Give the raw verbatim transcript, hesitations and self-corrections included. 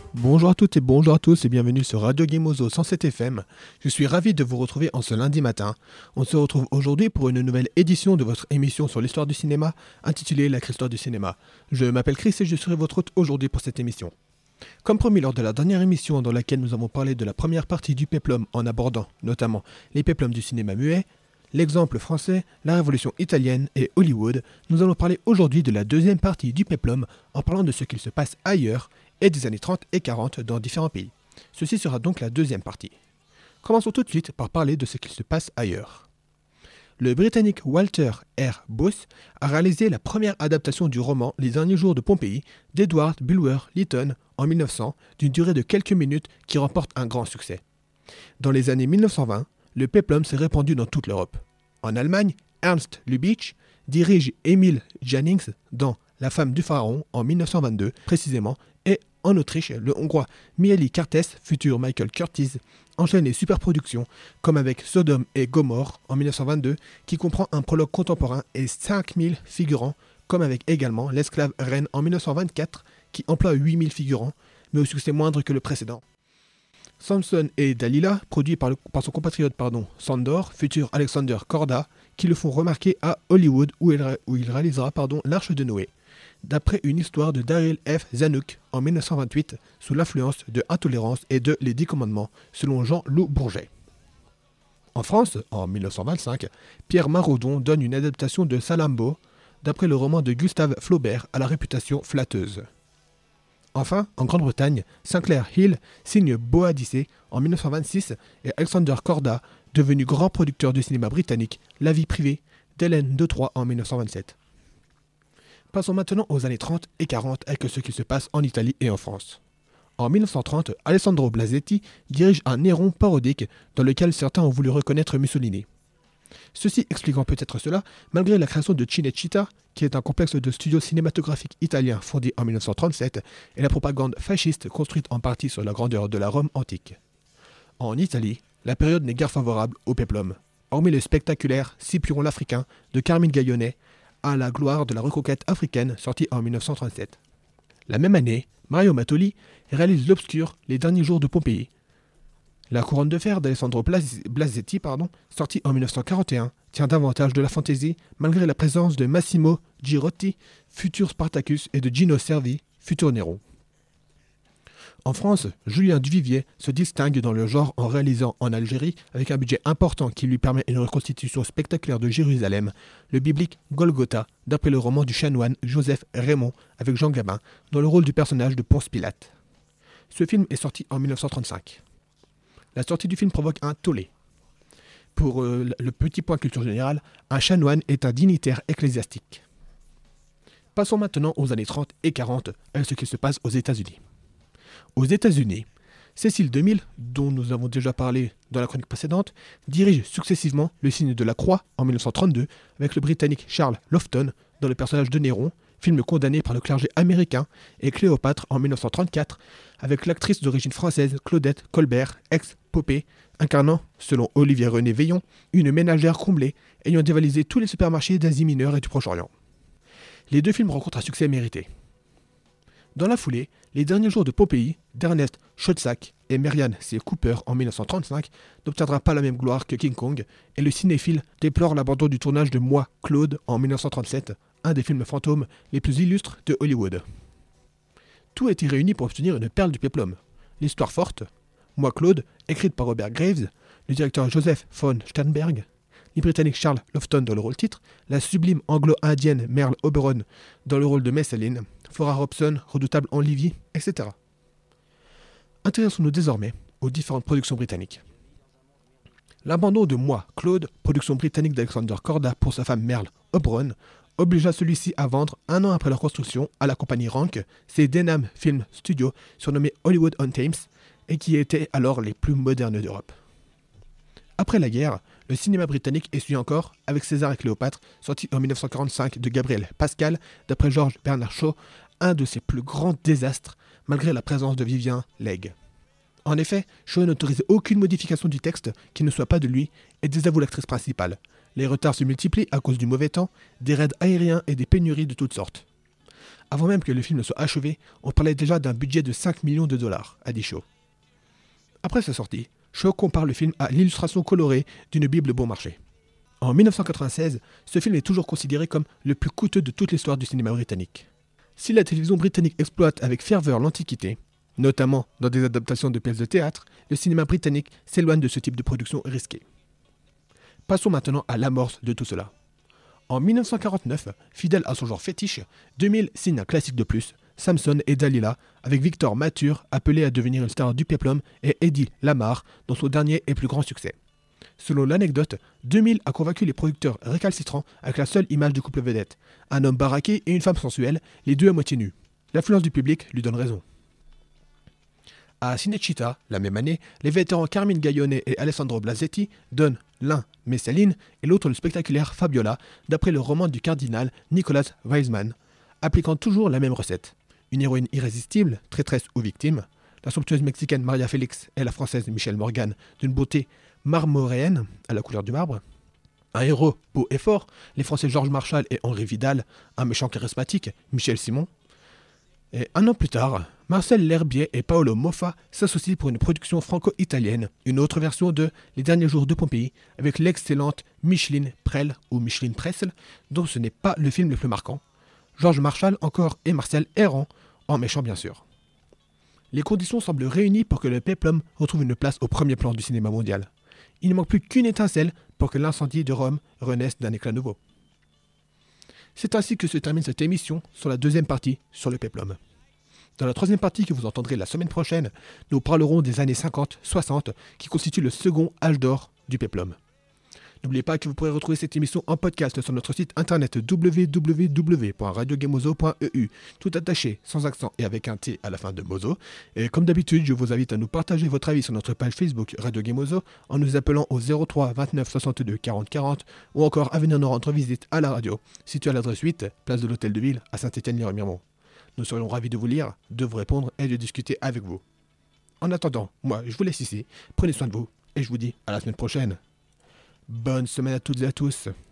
Bonjour à toutes et bonjour à tous et bienvenue sur Radio Gameozo cent sept F M. Je suis ravi de vous retrouver en ce lundi matin. On se retrouve aujourd'hui pour une nouvelle édition de votre émission sur l'histoire du cinéma intitulée La Histoire du cinéma. Je m'appelle Chris et je serai votre hôte aujourd'hui pour cette émission. Comme promis lors de la dernière émission dans laquelle nous avons parlé de la première partie du péplum en abordant notamment les péplums du cinéma muet, l'exemple français, la révolution italienne et Hollywood, nous allons parler aujourd'hui de la deuxième partie du péplum en parlant de ce qu'il se passe ailleurs et des années trente et quarante dans différents pays. Ceci sera donc la deuxième partie. Commençons tout de suite par parler de ce qu'il se passe ailleurs. Le Britannique Walter R. Booth a réalisé la première adaptation du roman Les derniers jours de Pompéi d'Edward Bulwer Lytton en mille neuf cents, d'une durée de quelques minutes qui remporte un grand succès. Dans les années mille neuf cent vingt, le péplum s'est répandu dans toute l'Europe. En Allemagne, Ernst Lubitsch dirige Emil Jannings dans La femme du pharaon en mille neuf cent vingt-deux précisément, et en Autriche, le Hongrois Mihály Kertész, futur Michael Curtiz, enchaîne les superproductions, comme avec Sodome et Gomorrhe en mille neuf cent vingt-deux, qui comprend un prologue contemporain et cinq mille figurants, comme avec également L'esclave reine en mille neuf cent vingt-quatre, qui emploie huit mille figurants, mais au succès moindre que le précédent. Samson et Dalila, produit par, le, par son compatriote pardon, Sandor, futur Alexander Korda, qui le font remarquer à Hollywood, où il, où il réalisera pardon, l'Arche de Noé, d'après une histoire de Daryl F. Zanuck en mille neuf cent vingt-huit, sous l'influence de Intolérance et de Les Dix Commandements, selon Jean-Loup Bourget. En France, en mille neuf cent vingt-cinq, Pierre Maraudon donne une adaptation de Salammbô, d'après le roman de Gustave Flaubert à la réputation flatteuse. Enfin, en Grande-Bretagne, Sinclair Hill signe Boadicée en mille neuf cent vingt-six et Alexander Korda, devenu grand producteur du cinéma britannique, La vie privée d'Hélène de Troyes en mille neuf cent vingt-sept. Passons maintenant aux années trente et quarante avec ce qui se passe en Italie et en France. En mille neuf cent trente, Alessandro Blasetti dirige un Néron parodique dans lequel certains ont voulu reconnaître Mussolini. Ceci expliquant peut-être cela, malgré la création de Cinecittà, qui est un complexe de studios cinématographiques italiens fondé en mille neuf cent trente-sept, et la propagande fasciste construite en partie sur la grandeur de la Rome antique. En Italie, la période n'est guère favorable au péplum, hormis le spectaculaire Scipion l'Africain de Carmine Gallone, à la gloire de la reconquête africaine sorti en mille neuf cent trente-sept. La même année, Mario Mattoli réalise l'obscur Les derniers jours de Pompéi. La couronne de fer d'Alessandro Blasetti, pardon, sorti en mille neuf cent quarante et un, tient davantage de la fantaisie malgré la présence de Massimo Girotti, futur Spartacus, et de Gino Cervi, futur Néron. En France, Julien Duvivier se distingue dans le genre en réalisant en Algérie, avec un budget important qui lui permet une reconstitution spectaculaire de Jérusalem, le biblique Golgotha, d'après le roman du chanoine Joseph Raymond avec Jean Gabin, dans le rôle du personnage de Ponce Pilate. Ce film est sorti en mille neuf cent trente-cinq. La sortie du film provoque un tollé. Pour euh, le petit point culture générale, un chanoine est un dignitaire ecclésiastique. Passons maintenant aux années trente et quarante avec ce qui se passe aux États-Unis. Aux États-Unis, Cécile DeMille, dont nous avons déjà parlé dans la chronique précédente, dirige successivement Le signe de la croix en mille neuf cent trente-deux avec le Britannique Charles Laughton dans le personnage de Néron, film condamné par le clergé américain, et Cléopâtre en mille neuf cent trente-quatre avec l'actrice d'origine française Claudette Colbert, ex-Popée, incarnant, selon Olivier René Veillon, une ménagère comblée ayant dévalisé tous les supermarchés d'Asie mineure et du Proche-Orient. Les deux films rencontrent un succès mérité. Dans la foulée, Les derniers jours de Pompéi d'Ernest Schoedsack et Merian C. Cooper en mille neuf cent trente-cinq n'obtiendra pas la même gloire que King Kong, et le cinéphile déplore l'abandon du tournage de Moi, Claude en mille neuf cent trente-sept, un des films fantômes les plus illustres de Hollywood. Tout a été réuni pour obtenir une perle du péplum. L'histoire forte, Moi, Claude, écrite par Robert Graves, le directeur Joseph von Sternberg, les Britanniques Charles Laughton dans le rôle titre, la sublime anglo-indienne Merle Oberon dans le rôle de Messalyn, Flora Robson, redoutable en Livy, et cetera. Intéressons-nous désormais aux différentes productions britanniques. L'abandon de Moi, Claude, production britannique d'Alexander Korda pour sa femme Merle Oberon, obligea celui-ci à vendre, un an après leur construction, à la compagnie Rank, ses Denham Film Studios, surnommés Hollywood on Thames, et qui étaient alors les plus modernes d'Europe. Après la guerre, le cinéma britannique essuie encore avec César et Cléopâtre, sorti en mille neuf cent quarante-cinq de Gabriel Pascal, d'après Georges Bernard Shaw, un de ses plus grands désastres, malgré la présence de Vivien Leigh. En effet, Shaw n'autorise aucune modification du texte qui ne soit pas de lui et désavoue l'actrice principale. Les retards se multiplient à cause du mauvais temps, des raids aériens et des pénuries de toutes sortes. Avant même que le film ne soit achevé, on parlait déjà d'un budget de cinq millions de dollars, a dit Shaw. Après sa sortie, Shaw compare le film à l'illustration colorée d'une Bible bon marché. En dix-neuf cent quatre-vingt-seize, ce film est toujours considéré comme le plus coûteux de toute l'histoire du cinéma britannique. Si la télévision britannique exploite avec ferveur l'Antiquité, notamment dans des adaptations de pièces de théâtre, le cinéma britannique s'éloigne de ce type de production risquée. Passons maintenant à l'amorce de tout cela. En dix-neuf cent quarante-neuf, fidèle à son genre fétiche, deux mille signe un classique de plus, Samson et Dalila, avec Victor Mature, appelé à devenir une star du péplum, et Eddie Lamar, dans son dernier et plus grand succès. Selon l'anecdote, deux mille a convaincu les producteurs récalcitrants avec la seule image du couple vedette, un homme baraqué et une femme sensuelle, les deux à moitié nus. L'affluence du public lui donne raison. À Cinecittà, la même année, les vétérans Carmine Gaillone et Alessandro Blasetti donnent l'un Messaline et l'autre le spectaculaire Fabiola, d'après le roman du cardinal Nicolas Weisman, appliquant toujours la même recette. Une héroïne irrésistible, traîtresse ou victime, la somptueuse mexicaine Maria Félix et la française Michelle Morgan, d'une beauté marmoréenne à la couleur du marbre. Un héros beau et fort, les français Georges Marchal et Henri Vidal, un méchant charismatique, Michel Simon. Et un an plus tard, Marcel L'Herbier et Paolo Moffa s'associent pour une production franco-italienne, une autre version de Les Derniers Jours de Pompéi, avec l'excellente Micheline Prel ou Micheline Pressel, dont ce n'est pas le film le plus marquant. Georges Marchal encore et Marcel errant, en méchant bien sûr. Les conditions semblent réunies pour que le péplum retrouve une place au premier plan du cinéma mondial. Il ne manque plus qu'une étincelle pour que l'incendie de Rome renaisse d'un éclat nouveau. C'est ainsi que se termine cette émission sur la deuxième partie sur le péplum. Dans la troisième partie que vous entendrez la semaine prochaine, nous parlerons des années cinquante soixante qui constituent le second âge d'or du péplum. N'oubliez pas que vous pourrez retrouver cette émission en podcast sur notre site internet w w w point radio gamozo point e u, tout attaché, sans accent et avec un T à la fin de Mozo. Et comme d'habitude, je vous invite à nous partager votre avis sur notre page Facebook Radio Gamozo en nous appelant au zéro trois vingt-neuf soixante-deux quarante quarante ou encore à venir nous rendre visite à la radio, située à l'adresse huit, place de l'Hôtel de Ville à Saint-Étienne-les-Remiremont. Nous serions ravis de vous lire, de vous répondre et de discuter avec vous. En attendant, moi je vous laisse ici, prenez soin de vous et je vous dis à la semaine prochaine. Bonne semaine à toutes et à tous.